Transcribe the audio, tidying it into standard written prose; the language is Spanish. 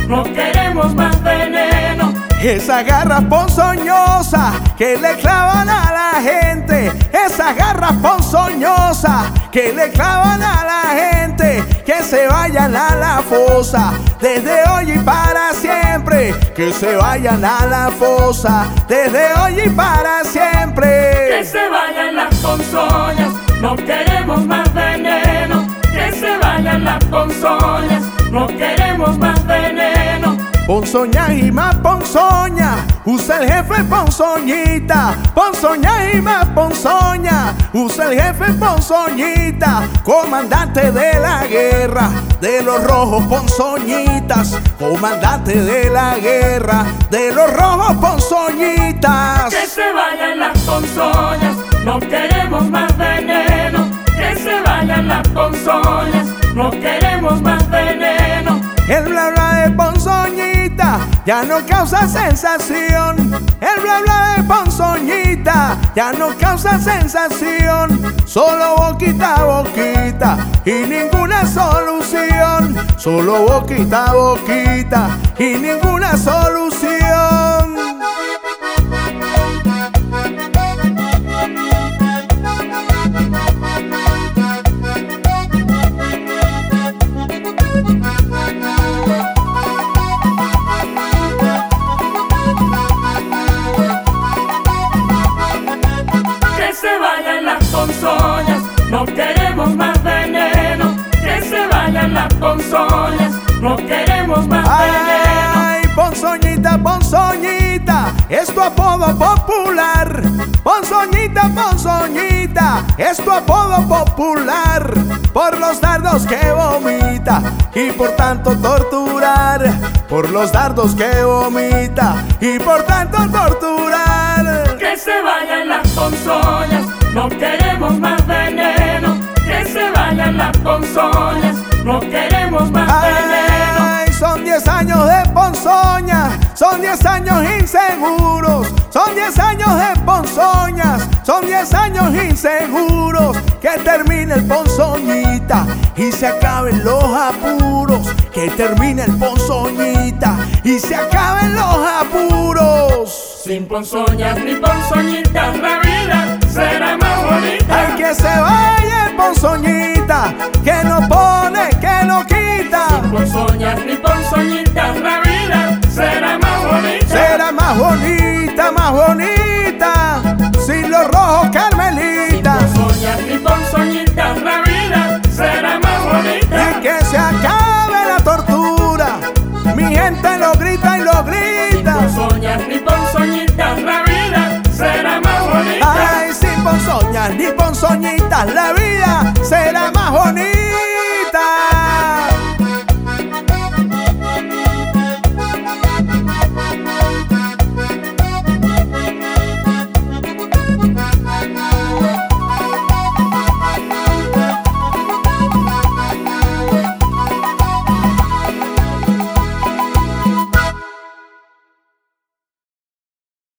no queremos más veneno. Esas garras ponzoñosas que le clavan a la gente, esas garras ponzoñosas que le clavan a la gente, que se vayan a la fosa desde hoy y para siempre, que se vayan a la fosa desde hoy y para siempre. Que se vayan las ponzoñas, no queremos más veneno. Que se vayan las ponzoñas, no queremos más veneno. Ponzoña y más ponzoña, usa el jefe ponzoñita. Ponzoña y más ponzoña, usa el jefe ponzoñita. Comandante de la guerra de los rojos ponzoñitas, comandante de la guerra de los rojos ponzoñitas. Que se vayan las ponzoñas, no queremos más veneno. Que se vayan las ponzoñas, no queremos más veneno. El bla bla de ponzoñita ya no causa sensación. El bla bla de ponzoñita ya no causa sensación. Solo boquita a boquita y ninguna solución. Solo boquita a boquita y ninguna solución. Ponzoñas, no queremos más veneno. Que se vayan las ponzoñas, no queremos más veneno. Ay, ponzoñita, ponzoñita, es tu apodo popular. Ponzoñita, ponzoñita, es tu apodo popular. Por los dardos que vomita y por tanto torturar. Por los dardos que vomita y por tanto torturar. Que se vayan las ponzoñas, no queremos más veneno. Que se vayan las ponzoñas, no queremos más veneno. Ay, son 10 años de ponzoña, son 10 años inseguros. Son 10 años de ponzoñas, son 10 años inseguros. Que termine el ponzoñita y se acaben los apuros. Que termine el ponzoñita y se acaben los apuros. Sin ponzoñas ni ponzoñitas la vida será más bonita. Ay, que se vaya el ponzoñita, que no pone, que no quita. Sin ponzoñas ni ponzoñitas la vida será más bonita. Será más bonita.